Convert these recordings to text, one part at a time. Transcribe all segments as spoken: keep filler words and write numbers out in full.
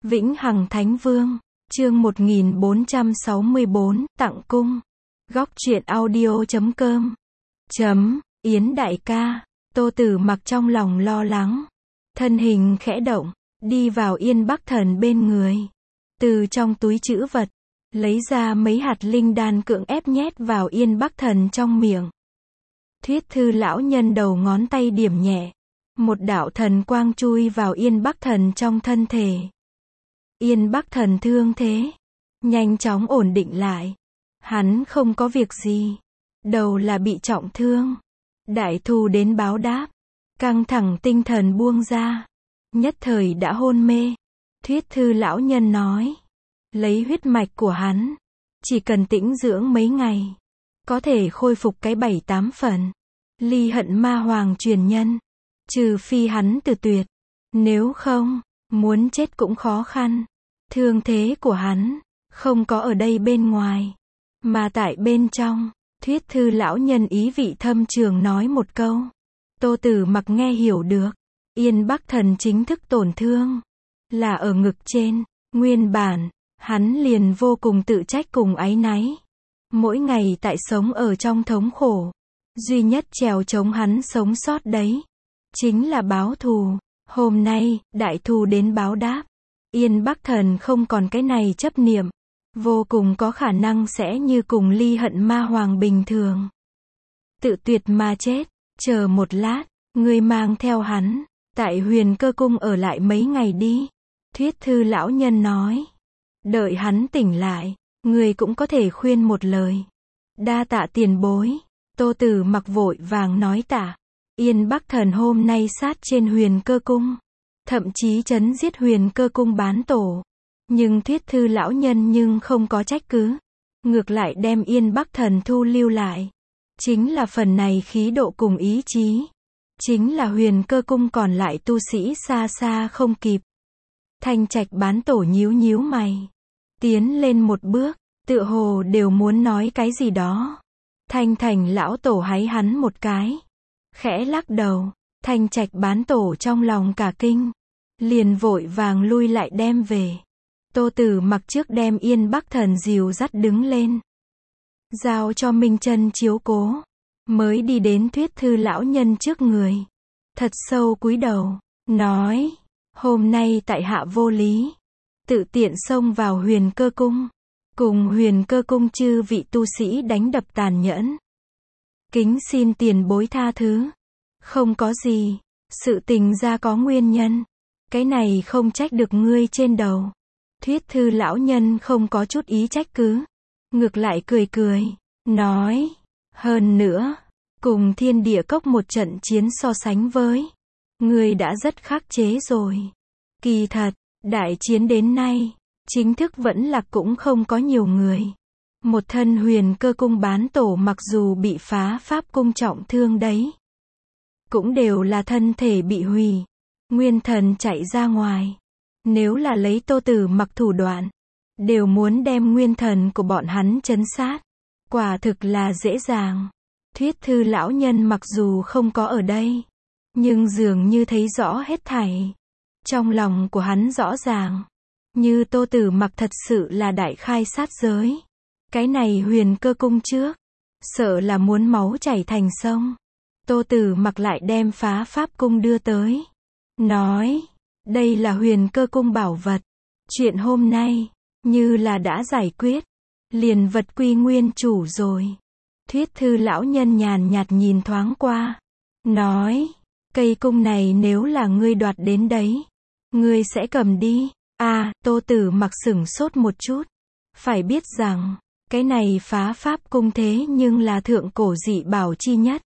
Vĩnh Hằng Thánh Vương, chương một nghìn bốn trăm sáu mươi bốn, tặng cung. Góc truyện audio chấm com. Chấm, Yến đại ca, Tô Tử Mặc trong lòng lo lắng. Thân hình khẽ động, đi vào Yên Bắc Thần bên người. Từ trong túi trữ vật, lấy ra mấy hạt linh đan cưỡng ép nhét vào Yên Bắc Thần trong miệng. Thuyết thư lão nhân đầu ngón tay điểm nhẹ. Một đạo thần quang chui vào Yên Bắc Thần trong thân thể. Yên Bắc Thần thương thế, nhanh chóng ổn định lại. Hắn không có việc gì, đầu là bị trọng thương. Đại thù đến báo đáp, căng thẳng tinh thần buông ra, nhất thời đã hôn mê. Thuyết thư lão nhân nói, lấy huyết mạch của hắn, chỉ cần tĩnh dưỡng mấy ngày, có thể khôi phục cái bảy tám phần. Ly Hận Ma Hoàng truyền nhân, trừ phi hắn từ tuyệt, nếu không, muốn chết cũng khó khăn. Thương thế của hắn, không có ở đây bên ngoài, mà tại bên trong. Thuyết thư lão nhân ý vị thâm trường nói một câu. Tô Tử Mặc nghe hiểu được. Yên Bắc Thần chính thức tổn thương, là ở ngực trên. Nguyên bản, hắn liền vô cùng tự trách cùng áy náy. Mỗi ngày tại sống ở trong thống khổ. Duy nhất trèo chống hắn sống sót đấy, chính là báo thù. Hôm nay, đại thù đến báo đáp. Yên Bắc Thần không còn cái này chấp niệm. Vô cùng có khả năng sẽ như cùng Ly Hận Ma Hoàng bình thường. Tự tuyệt mà chết. Chờ một lát, ngươi mang theo hắn, tại Huyền Cơ Cung ở lại mấy ngày đi. Thuyết thư lão nhân nói. Đợi hắn tỉnh lại, ngươi cũng có thể khuyên một lời. Đa tạ tiền bối. Tô Tử Mặc vội vàng nói tạ. Yên Bắc Thần hôm nay sát trên Huyền Cơ Cung, thậm chí trấn giết Huyền Cơ Cung bán tổ. Nhưng thuyết thư lão nhân nhưng không có trách cứ. Ngược lại đem Yên Bắc Thần thu lưu lại. Chính là phần này khí độ cùng ý chí. Chính là Huyền Cơ Cung còn lại tu sĩ xa xa không kịp. Thanh Trạch bán tổ nhíu nhíu mày. Tiến lên một bước, tựa hồ đều muốn nói cái gì đó. Thanh Thành lão tổ háy hắn một cái. Khẽ lắc đầu. Thanh Trạch bán tổ trong lòng cả kinh. Liền vội vàng lui lại đem về. Tô Tử Mặc trước đem Yên Bắc Thần dìu dắt đứng lên, giao cho Minh Chân chiếu cố, mới đi đến thuyết thư lão nhân trước người. Thật sâu cúi đầu, nói, hôm nay tại hạ vô lý, tự tiện xông vào Huyền Cơ Cung, cùng Huyền Cơ Cung chư vị tu sĩ đánh đập tàn nhẫn. Kính xin tiền bối tha thứ. Không có gì, sự tình ra có nguyên nhân, cái này không trách được ngươi trên đầu. Thuyết thư lão nhân không có chút ý trách cứ, ngược lại cười cười, nói, hơn nữa, cùng Thiên Địa Cốc một trận chiến so sánh với, ngươi đã rất khắc chế rồi. Kỳ thật, đại chiến đến nay, chính thức vẫn là cũng không có nhiều người. Một thân Huyền Cơ Cung bán tổ mặc dù bị phá pháp cung trọng thương đấy, cũng đều là thân thể bị hủy, nguyên thần chạy ra ngoài. Nếu là lấy Tô Tử Mặc thủ đoạn, đều muốn đem nguyên thần của bọn hắn trấn sát. Quả thực là dễ dàng. Thuyết thư lão nhân mặc dù không có ở đây, nhưng dường như thấy rõ hết thảy. Trong lòng của hắn rõ ràng, như Tô Tử Mặc thật sự là đại khai sát giới. Cái này Huyền Cơ Cung trước, sợ là muốn máu chảy thành sông. Tô Tử Mặc lại đem phá pháp cung đưa tới, nói, đây là Huyền Cơ Cung bảo vật. Chuyện hôm nay, như là đã giải quyết, liền vật quy nguyên chủ rồi. Thuyết thư lão nhân nhàn nhạt nhìn thoáng qua, nói, cây cung này nếu là ngươi đoạt đến đấy, ngươi sẽ cầm đi. À, Tô Tử Mặc sửng sốt một chút. Phải biết rằng, cái này phá pháp cung thế nhưng là thượng cổ dị bảo chi nhất.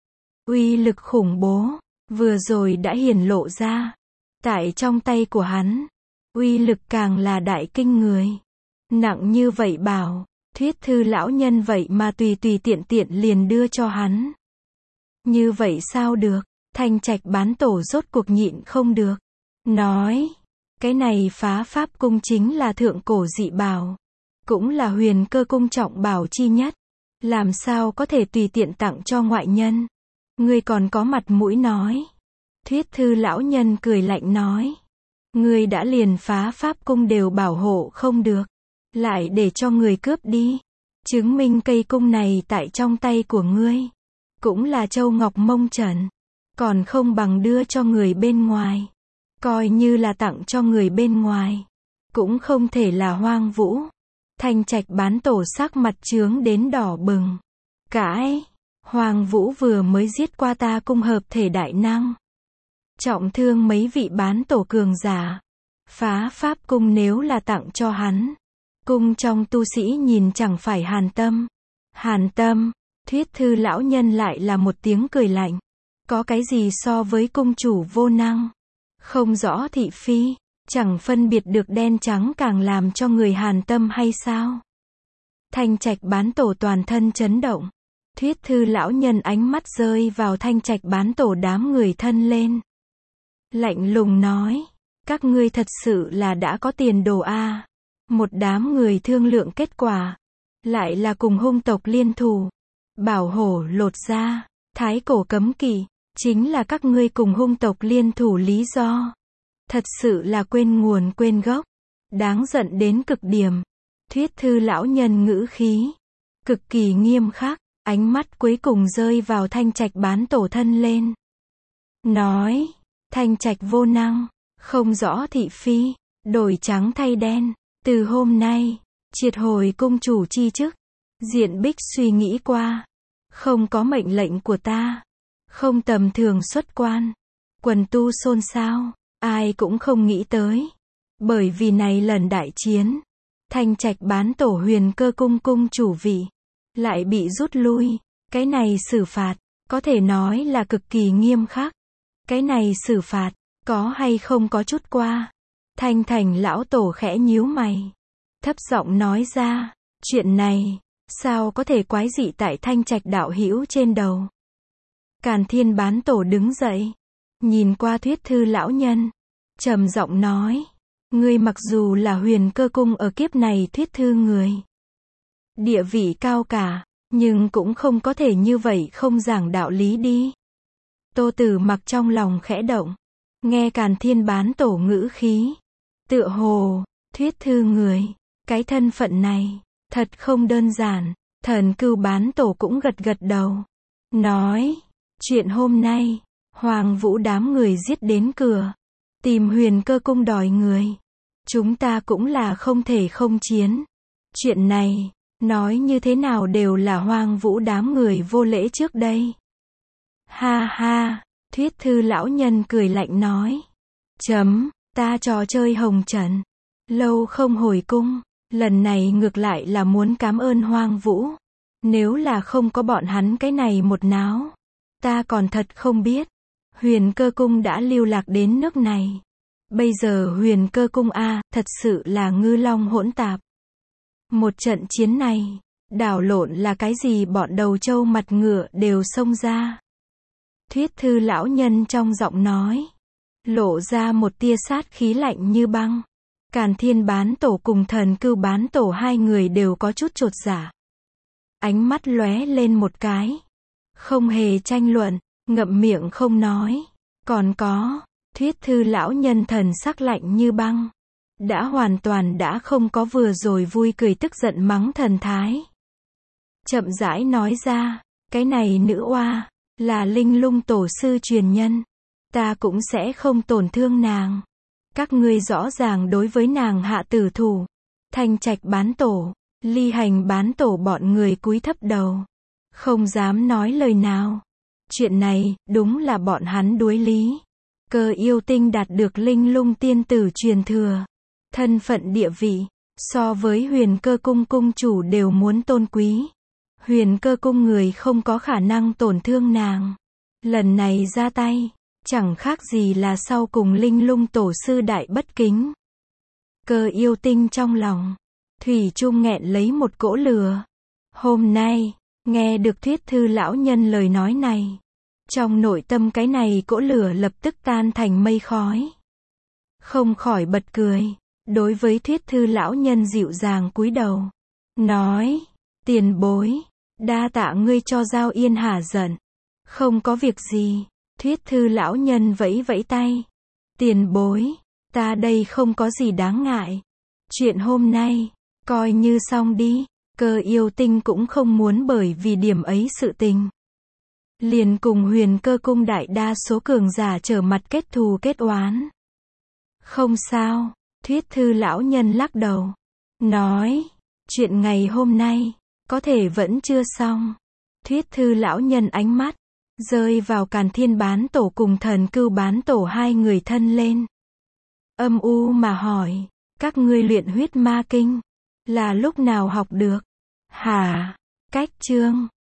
Uy lực khủng bố, vừa rồi đã hiển lộ ra. Tại trong tay của hắn, uy lực càng là đại kinh người. Nặng như vậy bảo, thuyết thư lão nhân vậy mà tùy tùy tiện tiện liền đưa cho hắn. Như vậy sao được? Thanh Trạch bán tổ rốt cuộc nhịn không được. Nói, cái này phá pháp cung chính là thượng cổ dị bảo. Cũng là Huyền Cơ Cung trọng bảo chi nhất. Làm sao có thể tùy tiện tặng cho ngoại nhân? Ngươi còn có mặt mũi nói. Thuyết thư lão nhân cười lạnh nói. Ngươi đã liền phá pháp cung đều bảo hộ không được, lại để cho người cướp đi. Chứng minh cây cung này tại trong tay của ngươi, cũng là châu ngọc mông trần, còn không bằng đưa cho người bên ngoài. Coi như là tặng cho người bên ngoài, cũng không thể là hoang vũ. Thanh Trạch bán tổ sắc mặt chướng đến đỏ bừng. Cãi, Hoàng Vũ vừa mới giết qua ta cung hợp thể đại năng, trọng thương mấy vị bán tổ cường giả. Phá pháp cung nếu là tặng cho hắn, cung trong tu sĩ nhìn chẳng phải hàn tâm. Hàn tâm, Thuyết Thư lão nhân lại là một tiếng cười lạnh. Có cái gì so với cung chủ vô năng, không rõ thị phi, chẳng phân biệt được đen trắng càng làm cho người hàn tâm hay sao? Thanh Trạch bán tổ toàn thân chấn động. Thuyết Thư lão nhân ánh mắt rơi vào Thanh Trạch bán tổ đám người thân lên. Lạnh lùng nói, các ngươi thật sự là đã có tiền đồ a. À. Một đám người thương lượng kết quả, lại là cùng hung tộc liên thủ. Bảo hổ lột ra, thái cổ cấm kỵ, chính là các ngươi cùng hung tộc liên thủ lý do. Thật sự là quên nguồn quên gốc, đáng giận đến cực điểm. Thuyết Thư lão nhân ngữ khí cực kỳ nghiêm khắc, ánh mắt cuối cùng rơi vào Thanh Trạch bán tổ thân lên. Nói, Thanh Trạch vô năng, không rõ thị phi, đổi trắng thay đen, từ hôm nay, triệt hồi cung chủ chi chức. Diện Bích suy nghĩ qua, không có mệnh lệnh của ta, không tầm thường xuất quan. Quần tu xôn xao, ai cũng không nghĩ tới. Bởi vì này lần đại chiến, Thanh Trạch bán tổ Huyền Cơ cung cung chủ vị lại bị rút lui. Cái này xử phạt, có thể nói là cực kỳ nghiêm khắc. Cái này xử phạt, có hay không có chút qua. Thanh Thành lão tổ khẽ nhíu mày, thấp giọng nói ra, chuyện này, sao có thể quái dị tại Thanh Trạch đạo hữu trên đầu. Càn Thiên bán tổ đứng dậy, nhìn qua Thuyết Thư lão nhân, trầm giọng nói, ngươi mặc dù là Huyền Cơ cung ở kiếp này Thuyết Thư người, địa vị cao cả, nhưng cũng không có thể như vậy không giảng đạo lý đi. Tô Tử Mặc trong lòng khẽ động, nghe Càn Thiên bán tổ ngữ khí, tựa hồ, Thuyết Thư người, cái thân phận này, thật không đơn giản. Thần Cưu bán tổ cũng gật gật đầu, nói, chuyện hôm nay, Hoàng Vũ đám người giết đến cửa, tìm Huyền Cơ cung đòi người, chúng ta cũng là không thể không chiến. Chuyện này, nói như thế nào đều là Hoàng Vũ đám người vô lễ trước đây. Ha ha, Thuyết Thư lão nhân cười lạnh nói, chấm, ta trò chơi hồng trần, lâu không hồi cung, lần này ngược lại là muốn cảm ơn Hoàng Vũ. Nếu là không có bọn hắn cái này một náo, ta còn thật không biết, Huyền Cơ cung đã lưu lạc đến nước này. Bây giờ Huyền Cơ cung a, thật sự là ngư long hỗn tạp. Một trận chiến này, đảo lộn là cái gì bọn đầu trâu mặt ngựa đều xông ra. Thuyết Thư lão nhân trong giọng nói, lộ ra một tia sát khí lạnh như băng. Càn Thiên bán tổ cùng Thần Cưu bán tổ hai người đều có chút chột dạ. Ánh mắt lóe lên một cái, không hề tranh luận, ngậm miệng không nói. Còn có, Thuyết Thư lão nhân thần sắc lạnh như băng, đã hoàn toàn đã không có vừa rồi vui cười tức giận mắng thần thái. Chậm rãi nói ra, cái này nữ oa, là Linh Lung tổ sư truyền nhân, ta cũng sẽ không tổn thương nàng. Các ngươi rõ ràng đối với nàng hạ tử thủ. Thanh Trạch bán tổ, Ly Hành bán tổ bọn người cúi thấp đầu, không dám nói lời nào. Chuyện này, đúng là bọn hắn đuối lý. Cơ yêu tinh đạt được Linh Lung tiên tử truyền thừa, thân phận địa vị, so với Huyền Cơ cung cung chủ đều muốn tôn quý. Huyền Cơ cung người không có khả năng tổn thương nàng. Lần này ra tay, chẳng khác gì là sau cùng Linh Lung tổ sư đại bất kính. Cơ yêu tinh trong lòng, thủy chung nghẹn lấy một cỗ lửa. Hôm nay, nghe được Thuyết Thư lão nhân lời nói này, trong nội tâm cái này cỗ lửa lập tức tan thành mây khói. Không khỏi bật cười, đối với Thuyết Thư lão nhân dịu dàng cúi đầu, nói, tiền bối, đa tạ ngươi cho Giao Yên hả giận. Không có việc gì. Thuyết Thư lão nhân vẫy vẫy tay, tiền bối, Ta đây không có gì đáng ngại. Chuyện hôm nay, coi như xong đi. Cơ yêu tinh cũng không muốn bởi vì điểm ấy sự tình. Liền cùng Huyền Cơ cung đại đa số cường giả trở mặt kết thù kết oán. Không sao, Thuyết Thư lão nhân lắc đầu. Nói, chuyện ngày hôm nay, có thể vẫn chưa xong. Thuyết Thư lão nhân ánh mắt, rơi vào Càn Thiên bán tổ cùng Thần Cưu bán tổ hai người thân lên. Âm u mà hỏi, các ngươi luyện huyết ma kinh, là lúc nào học được? Hả? Cách chương